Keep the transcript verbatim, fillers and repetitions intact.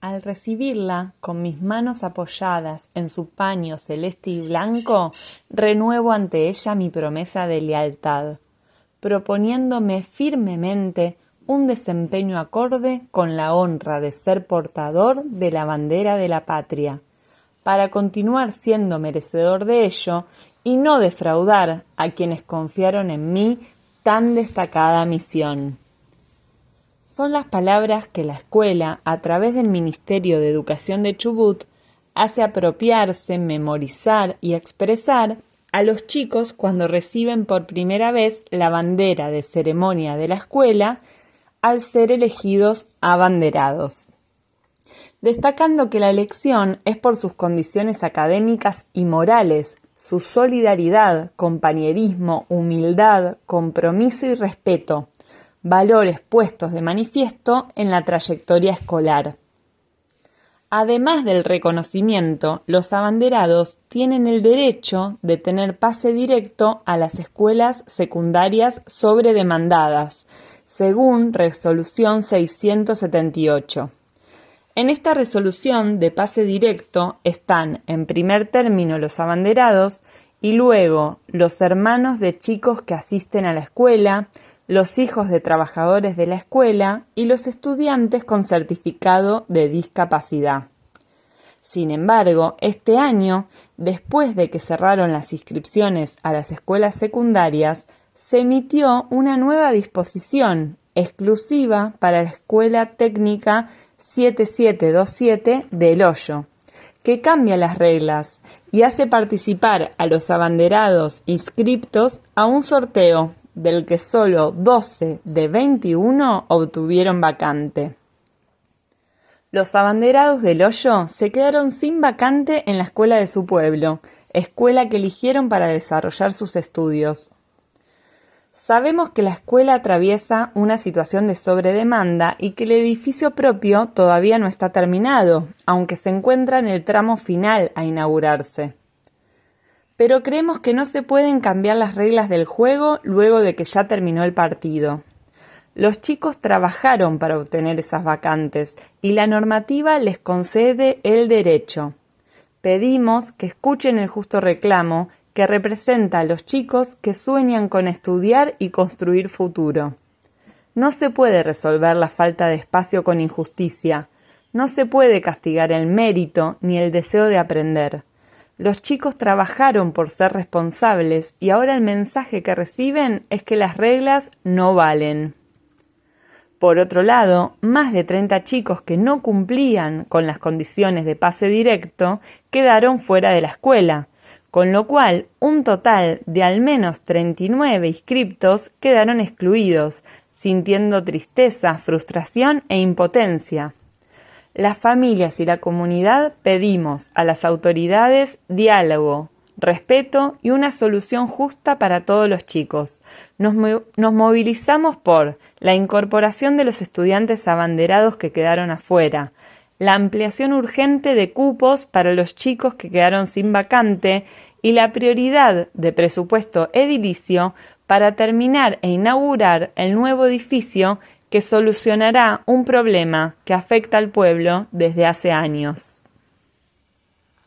Al recibirla, con mis manos apoyadas en su paño celeste y blanco, renuevo ante ella mi promesa de lealtad, proponiéndome firmemente un desempeño acorde con la honra de ser portador de la bandera de la patria, para continuar siendo merecedor de ello y no defraudar a quienes confiaron en mí tan destacada misión. Son las palabras que la escuela, a través del Ministerio de Educación de Chubut, hace apropiarse, memorizar y expresar a los chicos cuando reciben por primera vez la bandera de ceremonia de la escuela al ser elegidos abanderados. Destacando que la elección es por sus condiciones académicas y morales, su solidaridad, compañerismo, humildad, compromiso y respeto, valores puestos de manifiesto en la trayectoria escolar. Además del reconocimiento, los abanderados tienen el derecho de tener pase directo a las escuelas secundarias sobredemandadas, según Resolución seiscientos setenta y ocho. En esta resolución de pase directo están, en primer término, los abanderados y luego los hermanos de chicos que asisten a la escuela, los hijos de trabajadores de la escuela y los estudiantes con certificado de discapacidad. Sin embargo, este año, después de que cerraron las inscripciones a las escuelas secundarias, se emitió una nueva disposición exclusiva para la Escuela Técnica siete siete dos siete de El Hoyo, que cambia las reglas y hace participar a los abanderados inscriptos a un sorteo del que solo doce de veintiuno obtuvieron vacante. Los abanderados del Hoyo se quedaron sin vacante en la escuela de su pueblo, escuela que eligieron para desarrollar sus estudios. Sabemos que la escuela atraviesa una situación de sobredemanda y que el edificio propio todavía no está terminado, aunque se encuentra en el tramo final a inaugurarse. Pero creemos que no se pueden cambiar las reglas del juego luego de que ya terminó el partido. Los chicos trabajaron para obtener esas vacantes y la normativa les concede el derecho. Pedimos que escuchen el justo reclamo que representa a los chicos que sueñan con estudiar y construir futuro. No se puede resolver la falta de espacio con injusticia. No se puede castigar el mérito ni el deseo de aprender. Los chicos trabajaron por ser responsables y ahora el mensaje que reciben es que las reglas no valen. Por otro lado, más de treinta chicos que no cumplían con las condiciones de pase directo quedaron fuera de la escuela, con lo cual un total de al menos treinta y nueve inscriptos quedaron excluidos, sintiendo tristeza, frustración e impotencia. Las familias y la comunidad pedimos a las autoridades diálogo, respeto y una solución justa para todos los chicos. Nos, nos movilizamos por la incorporación de los estudiantes abanderados que quedaron afuera, la ampliación urgente de cupos para los chicos que quedaron sin vacante y la prioridad de presupuesto edilicio para terminar e inaugurar el nuevo edificio que solucionará un problema que afecta al pueblo desde hace años.